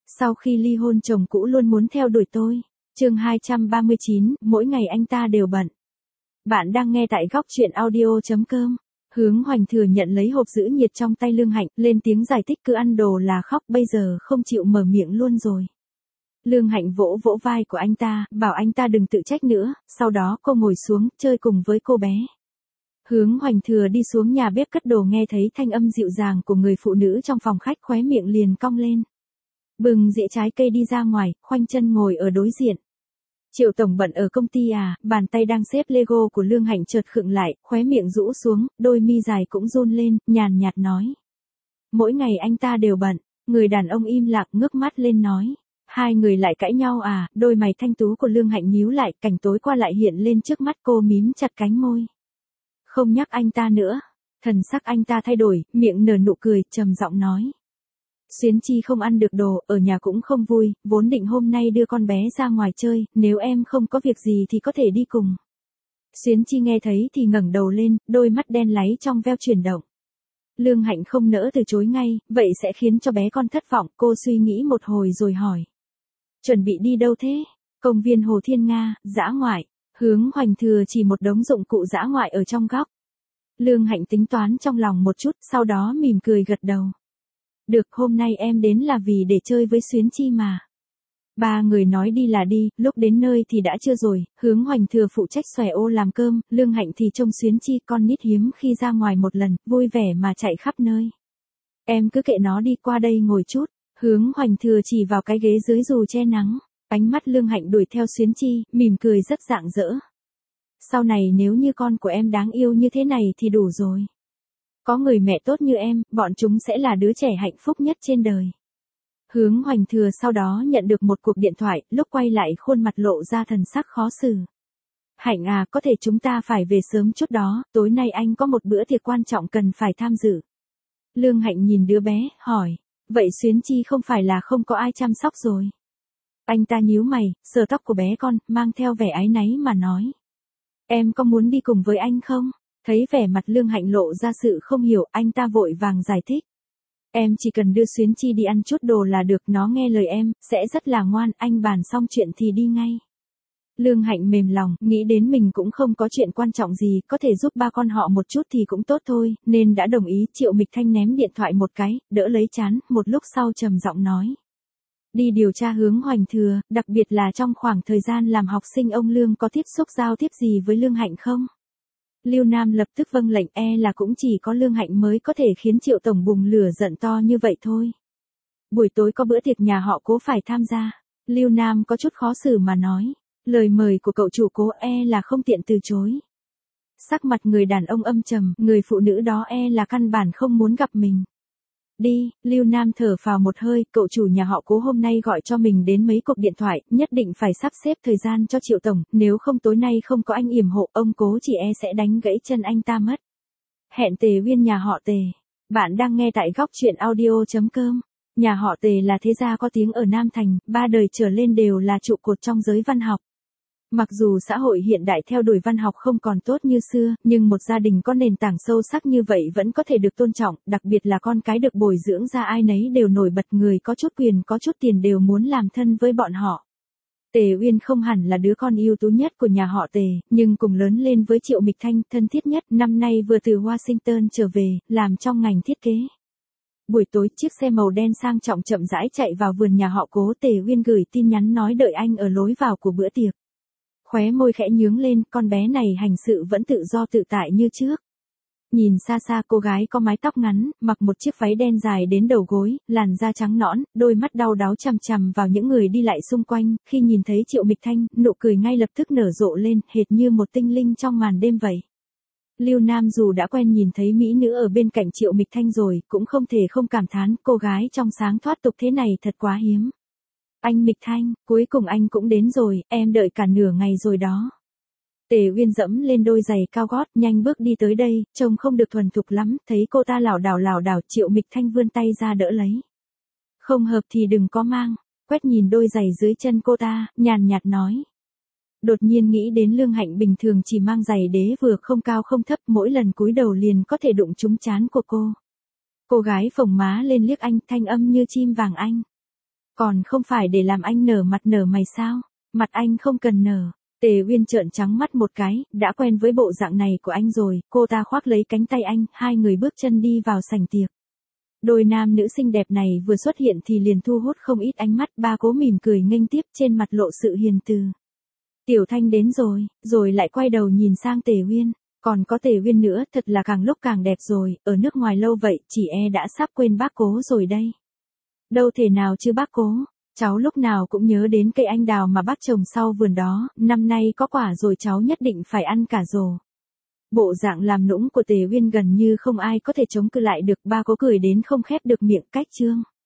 Sau khi ly hôn chồng cũ luôn muốn theo đuổi tôi. Chương 239, mỗi ngày anh ta đều bận. Bạn đang nghe tại góc truyện audio.com. Hướng Hoành thừa nhận lấy hộp giữ nhiệt trong tay Lương Hạnh, lên tiếng giải thích cứ ăn đồ là khóc, bây giờ không chịu mở miệng luôn rồi. Lương Hạnh vỗ vỗ vai của anh ta, bảo anh ta đừng tự trách nữa, sau đó cô ngồi xuống, chơi cùng với cô bé. Hướng Hoành thừa đi xuống nhà bếp cất đồ, nghe thấy thanh âm dịu dàng của người phụ nữ trong phòng khách, khóe miệng liền cong lên. Bừng dĩa trái cây đi ra ngoài, khoanh chân ngồi ở đối diện. Triệu tổng bận ở công ty à? Bàn tay đang xếp Lego của Lương Hạnh chợt khựng lại, khóe miệng rũ xuống, đôi mi dài cũng run lên, nhàn nhạt nói. Mỗi ngày anh ta đều bận. Người đàn ông im lặng ngước mắt lên nói. Hai người lại cãi nhau à? Đôi mày thanh tú của Lương Hạnh nhíu lại, cảnh tối qua lại hiện lên trước mắt cô, mím chặt cánh môi. Không nhắc anh ta nữa. Thần sắc anh ta thay đổi, miệng nở nụ cười, trầm giọng nói. Xuyến Chi không ăn được đồ, ở nhà cũng không vui, vốn định hôm nay đưa con bé ra ngoài chơi, nếu em không có việc gì thì có thể đi cùng. Xuyến Chi nghe thấy thì ngẩng đầu lên, đôi mắt đen láy trong veo chuyển động. Lương Hạnh không nỡ từ chối ngay, vậy sẽ khiến cho bé con thất vọng, cô suy nghĩ một hồi rồi hỏi. Chuẩn bị đi đâu thế? Công viên Hồ Thiên Nga, dã ngoại. Hướng Hoành thừa chỉ một đống dụng cụ dã ngoại ở trong góc. Lương Hạnh tính toán trong lòng một chút, sau đó mỉm cười gật đầu. Được, hôm nay em đến là vì để chơi với Xuyến Chi mà. Ba người nói đi là đi, lúc đến nơi thì đã trưa rồi, Hướng Hoành thừa phụ trách xòe ô làm cơm, Lương Hạnh thì trông Xuyến Chi, con nít hiếm khi ra ngoài một lần, vui vẻ mà chạy khắp nơi. Em cứ kệ nó đi, qua đây ngồi chút. Hướng Hoành thừa chỉ vào cái ghế dưới dù che nắng. Ánh mắt Lương Hạnh đuổi theo Xuyến Chi, mỉm cười rất rạng rỡ. Sau này nếu như con của em đáng yêu như thế này thì đủ rồi. Có người mẹ tốt như em, bọn chúng sẽ là đứa trẻ hạnh phúc nhất trên đời. Hướng Hoành thừa sau đó nhận được một cuộc điện thoại, lúc quay lại khuôn mặt lộ ra thần sắc khó xử. Hạnh à, có thể chúng ta phải về sớm chút đó, tối nay anh có một bữa tiệc quan trọng cần phải tham dự. Lương Hạnh nhìn đứa bé, hỏi, vậy Xuyến Chi không phải là không có ai chăm sóc rồi? Anh ta nhíu mày, sờ tóc của bé con, mang theo vẻ áy náy mà nói. Em có muốn đi cùng với anh không? Thấy vẻ mặt Lương Hạnh lộ ra sự không hiểu, anh ta vội vàng giải thích. Em chỉ cần đưa Xuyến Chi đi ăn chút đồ là được, nó nghe lời em, sẽ rất là ngoan, anh bàn xong chuyện thì đi ngay. Lương Hạnh mềm lòng, nghĩ đến mình cũng không có chuyện quan trọng gì, có thể giúp ba con họ một chút thì cũng tốt thôi, nên đã đồng ý. Triệu Mịch Thanh ném điện thoại một cái, đỡ lấy trán, một lúc sau trầm giọng nói. Đi điều tra Hướng Hoành thừa, đặc biệt là trong khoảng thời gian làm học sinh ông Lương có tiếp xúc giao tiếp gì với Lương Hạnh không? Lưu Nam lập tức vâng lệnh, là cũng chỉ có Lương Hạnh mới có thể khiến Triệu tổng bùng lửa giận to như vậy thôi. Buổi tối có bữa tiệc nhà họ Cố phải tham gia. Lưu Nam có chút khó xử mà nói. Lời mời của cậu chủ Cố là không tiện từ chối. Sắc mặt người đàn ông âm trầm, người phụ nữ đó là căn bản không muốn gặp mình. Đi, Lưu Nam thở phào một hơi, cậu chủ nhà họ Cố hôm nay gọi cho mình đến mấy cuộc điện thoại, nhất định phải sắp xếp thời gian cho Triệu tổng, nếu không tối nay không có anh yểm hộ, ông Cố chỉ sẽ đánh gãy chân anh ta mất. Hẹn Tề Uyên nhà họ Tề. Bạn đang nghe tại góc truyện audio.com. Nhà họ Tề là thế gia có tiếng ở Nam Thành, 3 đời trở lên đều là trụ cột trong giới văn học. Mặc dù xã hội hiện đại theo đuổi văn học không còn tốt như xưa, nhưng một gia đình có nền tảng sâu sắc như vậy vẫn có thể được tôn trọng, đặc biệt là con cái được bồi dưỡng ra ai nấy đều nổi bật, người có chút quyền có chút tiền đều muốn làm thân với bọn họ. Tề Uyên không hẳn là đứa con ưu tú nhất của nhà họ Tề, nhưng cùng lớn lên với Triệu Mịch Thanh, thân thiết nhất, năm nay vừa từ Washington trở về, làm trong ngành thiết kế. Buổi tối, chiếc xe màu đen sang trọng chậm rãi chạy vào vườn nhà họ Cố, Tề Uyên gửi tin nhắn nói đợi anh ở lối vào của bữa tiệc. Khóe môi khẽ nhướng lên, con bé này hành sự vẫn tự do tự tại như trước. Nhìn xa xa cô gái có mái tóc ngắn, mặc một chiếc váy đen dài đến đầu gối, làn da trắng nõn, đôi mắt đau đáu chằm chằm vào những người đi lại xung quanh, khi nhìn thấy Triệu Mịch Thanh, nụ cười ngay lập tức nở rộ lên, hệt như một tinh linh trong màn đêm vậy. Lưu Nam dù đã quen nhìn thấy mỹ nữ ở bên cạnh Triệu Mịch Thanh rồi, cũng không thể không cảm thán, cô gái trong sáng thoát tục thế này thật quá hiếm. Anh Mịch Thanh, cuối cùng anh cũng đến rồi, em đợi cả nửa ngày rồi đó. Tề Uyên dẫm lên đôi giày cao gót, nhanh bước đi tới đây, trông không được thuần thục lắm, thấy cô ta lảo đảo, Triệu Mịch Thanh vươn tay ra đỡ lấy. Không hợp thì đừng có mang, quét nhìn đôi giày dưới chân cô ta, nhàn nhạt nói. Đột nhiên nghĩ đến Lương Hạnh bình thường chỉ mang giày đế vừa không cao không thấp, mỗi lần cúi đầu liền có thể đụng trúng trán của cô. Cô gái phồng má lên liếc anh, thanh âm như chim vàng anh. Còn không phải để làm anh nở mặt nở mày sao? Mặt anh không cần nở. Tề Uyên trợn trắng mắt một cái, đã quen với bộ dạng này của anh rồi, cô ta khoác lấy cánh tay anh, hai người bước chân đi vào sảnh tiệc. Đôi nam nữ xinh đẹp này vừa xuất hiện thì liền thu hút không ít ánh mắt, ba Cố mỉm cười nghênh tiếp trên mặt lộ sự hiền từ. Tiểu Thanh đến rồi lại quay đầu nhìn sang Tề Uyên, còn có Tề Uyên nữa, thật là càng lúc càng đẹp rồi, ở nước ngoài lâu vậy, chỉ đã sắp quên bác Cố rồi đây. Đâu thể nào chứ bác Cố, cháu lúc nào cũng nhớ đến cây anh đào mà bác trồng sau vườn đó, năm nay có quả rồi cháu nhất định phải ăn cả rổ. Bộ dạng làm nũng của Tề Uyên gần như không ai có thể chống cự lại được, ba Cố cười đến không khép được miệng, cách trương.